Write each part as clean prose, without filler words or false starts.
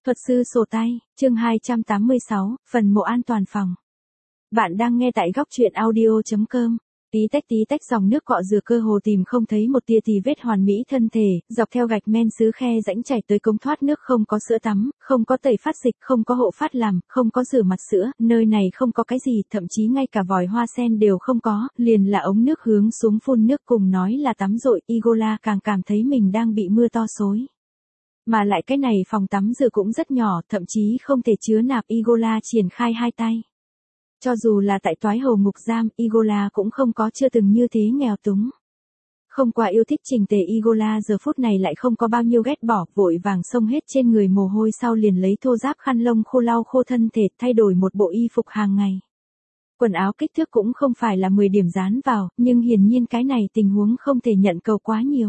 Thuật sư sổ tay, chương 286, phần mộ an toàn phòng. Bạn đang nghe tại góc truyện audio.com. Tí tách dòng nước cọ rửa cơ hồ tìm không thấy một tia tì vết hoàn mỹ thân thể, dọc theo gạch men sứ khe rãnh chảy tới cống thoát nước không có sữa tắm, không có tẩy phát dịch, không có hộ phát làm, không có rửa mặt sữa, nơi này không có cái gì, thậm chí ngay cả vòi hoa sen đều không có, liền là ống nước hướng xuống phun nước cùng nói là tắm rội, Igola càng cảm thấy mình đang bị mưa to xối. Mà lại cái này phòng tắm rửa cũng rất nhỏ, thậm chí không thể chứa nạp, Igola triển khai hai tay. Cho dù là tại toái hầu ngục giam, Igola cũng không có chưa từng như thế nghèo túng. Không quá yêu thích chỉnh tề, Igola giờ phút này lại không có bao nhiêu ghét bỏ, vội vàng xông hết trên người mồ hôi, sau liền lấy thô ráp khăn lông khô lau khô thân thể, thay đổi một bộ y phục hàng ngày. Quần áo kích thước cũng không phải là 10 điểm dán vào, nhưng hiển nhiên cái này tình huống không thể nhận cầu quá nhiều.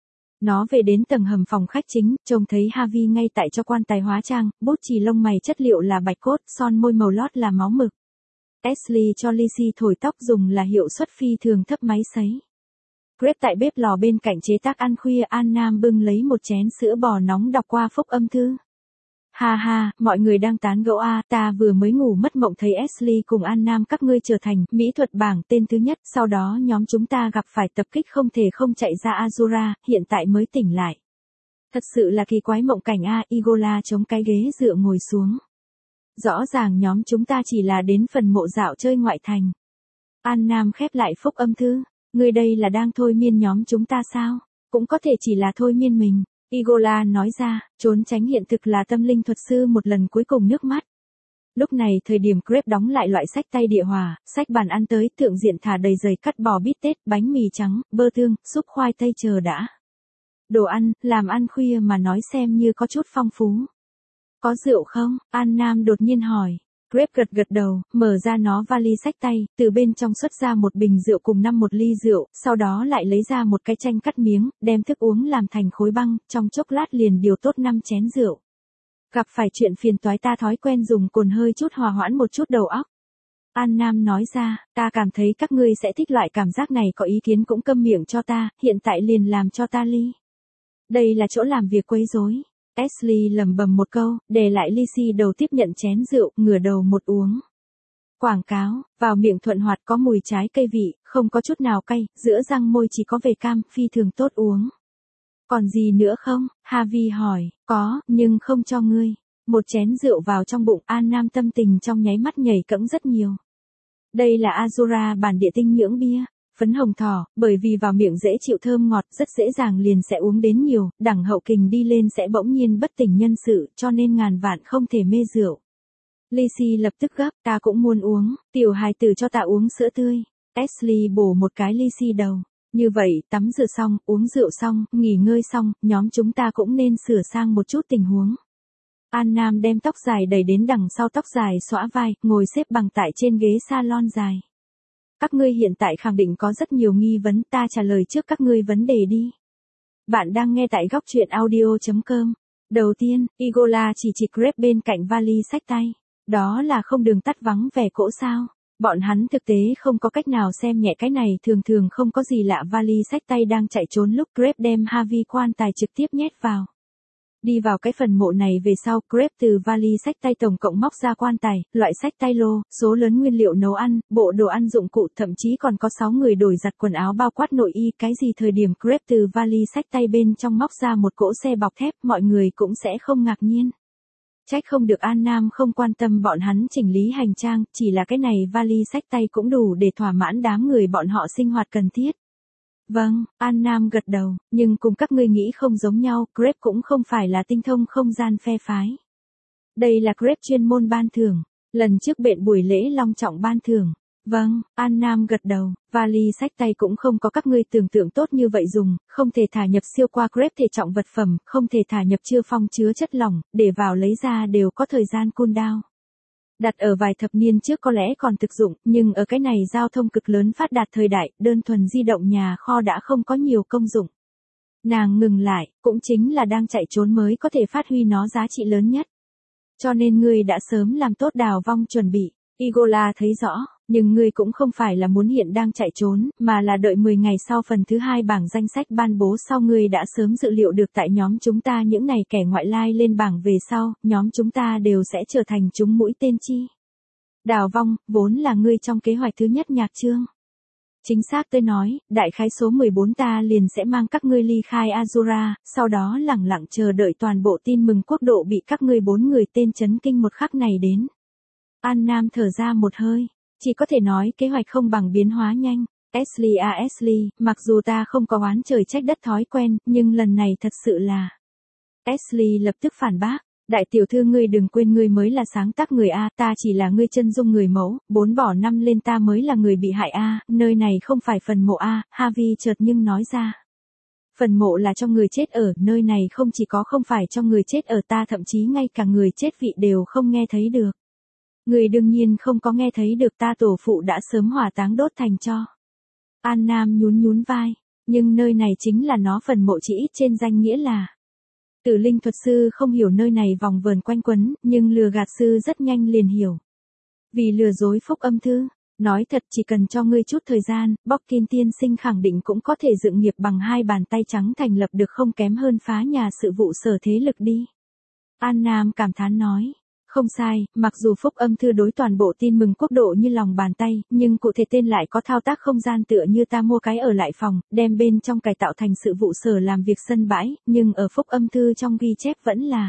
Nó về đến tầng hầm phòng khách chính, trông thấy Harvey ngay tại cho quan tài hóa trang, bút chì lông mày chất liệu là bạch cốt, son môi màu lót là máu mực. Ashley cho Lizzie thổi tóc dùng là hiệu suất phi thường thấp máy sấy. Greg tại bếp lò bên cạnh chế tác ăn khuya, An Nam bưng lấy một chén sữa bò nóng đọc qua phúc âm thư. Ha ha, mọi người đang tán gẫu ta vừa mới ngủ mất mộng thấy Ashley cùng An Nam các ngươi trở thành mỹ thuật bảng tên thứ nhất, sau đó nhóm chúng ta gặp phải tập kích không thể không chạy ra Azura, hiện tại mới tỉnh lại. Thật sự là kỳ quái mộng cảnh Igola chống cái ghế dựa ngồi xuống. Rõ ràng nhóm chúng ta chỉ là đến phần mộ dạo chơi ngoại thành. An Nam khép lại phúc âm thư, ngươi đây là đang thôi miên nhóm chúng ta sao? Cũng có thể chỉ là thôi miên mình. Igola nói ra, trốn tránh hiện thực là tâm linh thuật sư một lần cuối cùng nước mắt. Lúc này thời điểm Greg đóng lại loại sách tay địa hòa, sách bàn ăn tới, thượng diện thả đầy dày cắt bò bít tết, bánh mì trắng, bơ tương, súp khoai tây chờ đã. Đồ ăn, làm ăn khuya mà nói xem như có chút phong phú. Có rượu không? An Nam đột nhiên hỏi. Greg gật đầu, mở ra nó vali sách tay, từ bên trong xuất ra một bình rượu cùng một ly rượu, sau đó lại lấy ra một cái chanh cắt miếng, đem thức uống làm thành khối băng, trong chốc lát liền điều tốt 5 chén rượu. Gặp phải chuyện phiền toái ta thói quen dùng cồn hơi chút hòa hoãn một chút đầu óc. An Nam nói ra, ta cảm thấy các ngươi sẽ thích loại cảm giác này, có ý kiến cũng câm miệng cho ta, hiện tại liền làm cho ta ly. Đây là chỗ làm việc quấy rối. Ashley lẩm bẩm một câu, để lại Lizzie đầu tiếp nhận chén rượu, ngửa đầu một uống. Quảng cáo, vào miệng thuận hoạt, có mùi trái cây vị, không có chút nào cay, giữa răng môi chỉ có về cam, phi thường tốt uống. Còn gì nữa không? Harvey hỏi, có, nhưng không cho ngươi. Một chén rượu vào trong bụng, An Nam tâm tình trong nháy mắt nhảy cẫng rất nhiều. Đây là Azura bản địa tinh nhưỡng bia. Phấn hồng thỏ, bởi vì vào miệng dễ chịu thơm ngọt, rất dễ dàng liền sẽ uống đến nhiều, đẳng hậu kình đi lên sẽ bỗng nhiên bất tỉnh nhân sự, cho nên ngàn vạn không thể mê rượu. Lizzie lập tức gấp, ta cũng muốn uống, tiểu hài tử cho ta uống sữa tươi. Ashley bổ một cái Lizzie đầu. Như vậy, tắm rửa xong, uống rượu xong, nghỉ ngơi xong, nhóm chúng ta cũng nên sửa sang một chút tình huống. An Nam đem tóc dài đẩy đến đằng sau tóc dài xõa vai, ngồi xếp bằng tại trên ghế salon dài. Các ngươi hiện tại khẳng định có rất nhiều nghi vấn, ta trả lời trước các ngươi vấn đề đi. Bạn đang nghe tại góc truyện audio.com. Đầu tiên, Igola chỉ Greg bên cạnh vali sách tay. Đó là không đường tắt vắng vẻ cỗ sao. Bọn hắn thực tế không có cách nào xem nhẹ cái này, thường không có gì lạ, vali sách tay đang chạy trốn lúc Greg đem Harvey quan tài trực tiếp nhét vào. Đi vào cái phần mộ này về sau, Greg từ vali sách tay tổng cộng móc ra quan tài, loại sách tay lô, số lớn nguyên liệu nấu ăn, bộ đồ ăn dụng cụ, thậm chí còn có 6 người đổi giặt quần áo bao quát nội y, cái gì thời điểm Greg từ vali sách tay bên trong móc ra một cỗ xe bọc thép, mọi người cũng sẽ không ngạc nhiên. Trách không được An Nam không quan tâm bọn hắn chỉnh lý hành trang, chỉ là cái này vali sách tay cũng đủ để thỏa mãn đám người bọn họ sinh hoạt cần thiết. Vâng, An Nam gật đầu, nhưng cùng các ngươi nghĩ không giống nhau, Greg cũng không phải là tinh thông không gian phe phái. Đây là Greg chuyên môn ban thưởng, lần trước bện buổi lễ long trọng ban thưởng. Vâng, An Nam gật đầu, vali sách tay cũng không có các ngươi tưởng tượng tốt như vậy dùng, không thể thả nhập siêu qua Greg thể trọng vật phẩm, không thể thả nhập chưa phong chứa chất lỏng, để vào lấy ra đều có thời gian cool down. Đặt ở vài thập niên trước có lẽ còn thực dụng, nhưng ở cái này giao thông cực lớn phát đạt thời đại, đơn thuần di động nhà kho đã không có nhiều công dụng. Nàng ngừng lại, cũng chính là đang chạy trốn mới có thể phát huy nó giá trị lớn nhất. Cho nên ngươi đã sớm làm tốt đào vong chuẩn bị. Igola thấy rõ, Nhưng ngươi cũng không phải là muốn hiện đang chạy trốn, mà là đợi 10 ngày sau phần thứ 2 bảng danh sách ban bố sau. Ngươi đã sớm dự liệu được tại nhóm chúng ta những này kẻ ngoại lai lên bảng về sau, nhóm chúng ta đều sẽ trở thành chúng mũi tên chi. Đào vong, vốn là ngươi trong kế hoạch thứ nhất Nhạc Trương. Chính xác tôi nói, đại khái số 14 ta liền sẽ mang các ngươi ly khai Azura, sau đó lẳng lặng chờ đợi toàn bộ tin mừng quốc độ bị các ngươi 4 người tên chấn kinh một khắc này đến. An Nam thở ra một hơi, chỉ có thể nói kế hoạch không bằng biến hóa nhanh. Ashley à Ashley, mặc dù ta không có oán trời trách đất thói quen, nhưng lần này thật sự là... Ashley lập tức phản bác. Đại tiểu thư ngươi đừng quên ngươi mới là sáng tác người A, ta chỉ là ngươi chân dung người mẫu, 4 bỏ 5 lên ta mới là người bị hại A, nơi này không phải phần mộ A, Harvey chợt nhưng nói ra. Phần mộ là cho người chết ở, nơi này không chỉ có không phải cho người chết ở, ta thậm chí ngay cả người chết vị đều không nghe thấy được. Người đương nhiên không có nghe thấy được, ta tổ phụ đã sớm hỏa táng đốt thành tro. An Nam nhún vai, nhưng nơi này chính là nó, phần mộ chỉ ít trên danh nghĩa là. Tử linh thuật sư không hiểu nơi này vòng vờn quanh quấn, nhưng lừa gạt sư rất nhanh liền hiểu. Vì lừa dối Phúc Âm Thư, nói thật chỉ cần cho ngươi chút thời gian, Bockin tiên sinh khẳng định cũng có thể dựng nghiệp bằng 2 bàn tay trắng thành lập được không kém hơn phá nhà sự vụ sở thế lực đi. An Nam cảm thán nói. Không sai, mặc dù Phúc Âm Thư đối toàn bộ tin mừng quốc độ như lòng bàn tay, nhưng cụ thể tên lại có thao tác không gian tựa như ta mua cái ở lại phòng, đem bên trong cải tạo thành sự vụ sở làm việc sân bãi, nhưng ở Phúc Âm Thư trong ghi chép vẫn là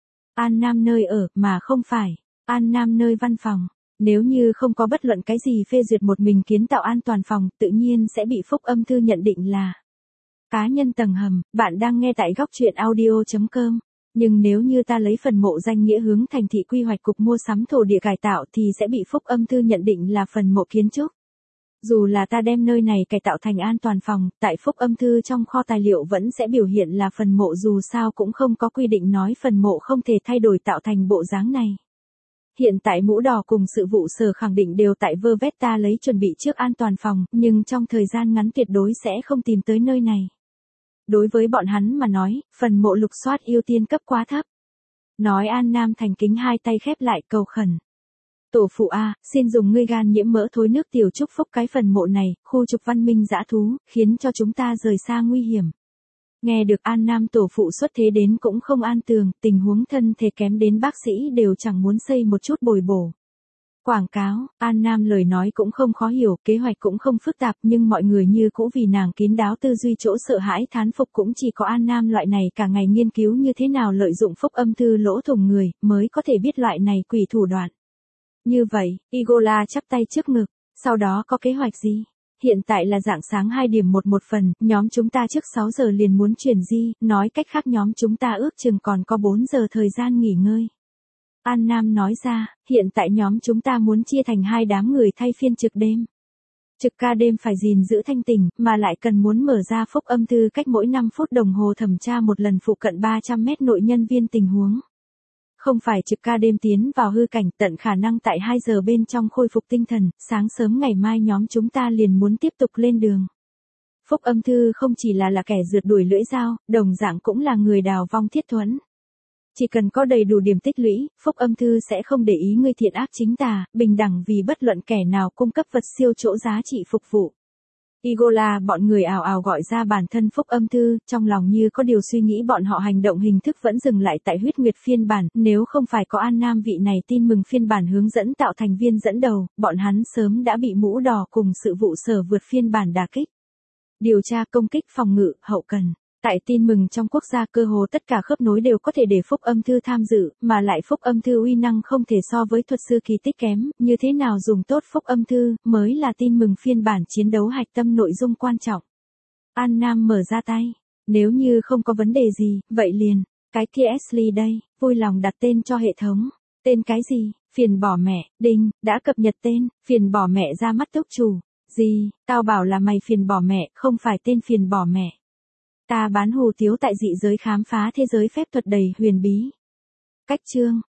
An Nam nơi ở, mà không phải An Nam nơi văn phòng. Nếu như không có bất luận cái gì phê duyệt một mình kiến tạo an toàn phòng, tự nhiên sẽ bị Phúc Âm Thư nhận định là cá nhân tầng hầm. Bạn đang nghe tại góc truyện audio.com. Nhưng nếu như ta lấy phần mộ danh nghĩa hướng thành thị quy hoạch cục mua sắm thổ địa cải tạo thì sẽ bị Phúc Âm Thư nhận định là phần mộ kiến trúc. Dù là ta đem nơi này cải tạo thành an toàn phòng, tại Phúc Âm Thư trong kho tài liệu vẫn sẽ biểu hiện là phần mộ, dù sao cũng không có quy định nói phần mộ không thể thay đổi tạo thành bộ dáng này. Hiện tại Mũ Đỏ cùng sự vụ sở khẳng định đều tại vơ vét ta lấy chuẩn bị trước an toàn phòng, nhưng trong thời gian ngắn tuyệt đối sẽ không tìm tới nơi này. Đối với bọn hắn mà nói, phần mộ lục soát ưu tiên cấp quá thấp. Nói An Nam thành kính hai tay khép lại cầu khẩn. Tổ phụ A, xin dùng ngươi gan nhiễm mỡ thối nước tiểu chúc phúc cái phần mộ này, khu trục văn minh dã thú, khiến cho chúng ta rời xa nguy hiểm. Nghe được An Nam tổ phụ xuất thế đến cũng không an tường, tình huống thân thể kém đến bác sĩ đều chẳng muốn xây một chút bồi bổ. Quảng cáo, An Nam lời nói cũng không khó hiểu, kế hoạch cũng không phức tạp, nhưng mọi người như cũ vì nàng kín đáo tư duy chỗ sợ hãi thán phục, cũng chỉ có An Nam loại này cả ngày nghiên cứu như thế nào lợi dụng Phúc Âm Thư lỗ thủng người, mới có thể biết loại này quỷ thủ đoạn. Như vậy, Igola chắp tay trước ngực, sau đó có kế hoạch gì? Hiện tại là rạng sáng 2 điểm một phần, nhóm chúng ta trước 6 giờ liền muốn chuyển di, nói cách khác nhóm chúng ta ước chừng còn có 4 giờ thời gian nghỉ ngơi. An Nam nói ra, hiện tại nhóm chúng ta muốn chia thành 2 đám người thay phiên trực đêm. Trực ca đêm phải gìn giữ thanh tỉnh, mà lại cần muốn mở ra Phúc Âm Thư cách mỗi 5 phút đồng hồ thẩm tra một lần phụ cận 300 mét nội nhân viên tình huống. Không phải trực ca đêm tiến vào hư cảnh, tận khả năng tại 2 giờ bên trong khôi phục tinh thần, sáng sớm ngày mai nhóm chúng ta liền muốn tiếp tục lên đường. Phúc Âm Thư không chỉ là kẻ rượt đuổi lưỡi dao, đồng dạng cũng là người đào vong thiết thuẫn. Chỉ cần có đầy đủ điểm tích lũy, Phúc Âm Thư sẽ không để ý ngươi thiện ác chính tà, bình đẳng vì bất luận kẻ nào cung cấp vật siêu chỗ giá trị phục vụ. Igola bọn người ào ào gọi ra bản thân Phúc Âm Thư, trong lòng như có điều suy nghĩ, bọn họ hành động hình thức vẫn dừng lại tại huyết nguyệt phiên bản, nếu không phải có An Nam vị này tin mừng phiên bản hướng dẫn tạo thành viên dẫn đầu, bọn hắn sớm đã bị Mũ Đỏ cùng sự vụ sở vượt phiên bản đả kích. Điều tra, công kích, phòng ngự, hậu cần. Tại tin mừng trong quốc gia cơ hồ tất cả khớp nối đều có thể để Phúc Âm Thư tham dự, mà lại Phúc Âm Thư uy năng không thể so với thuật sư kỳ tích kém, như thế nào dùng tốt Phúc Âm Thư mới là tin mừng phiên bản chiến đấu hạch tâm nội dung quan trọng. An Nam mở ra tay, nếu như không có vấn đề gì, vậy liền, cái kia Ashley đây, vui lòng đặt tên cho hệ thống. Tên cái gì? Phiền bỏ mẹ, đinh, đã cập nhật tên, phiền bỏ mẹ ra mắt túc chủ. Gì, tao bảo là mày phiền bỏ mẹ, không phải tên phiền bỏ mẹ. Ta bán hủ tiếu tại dị giới khám phá thế giới phép thuật đầy huyền bí. Cách chương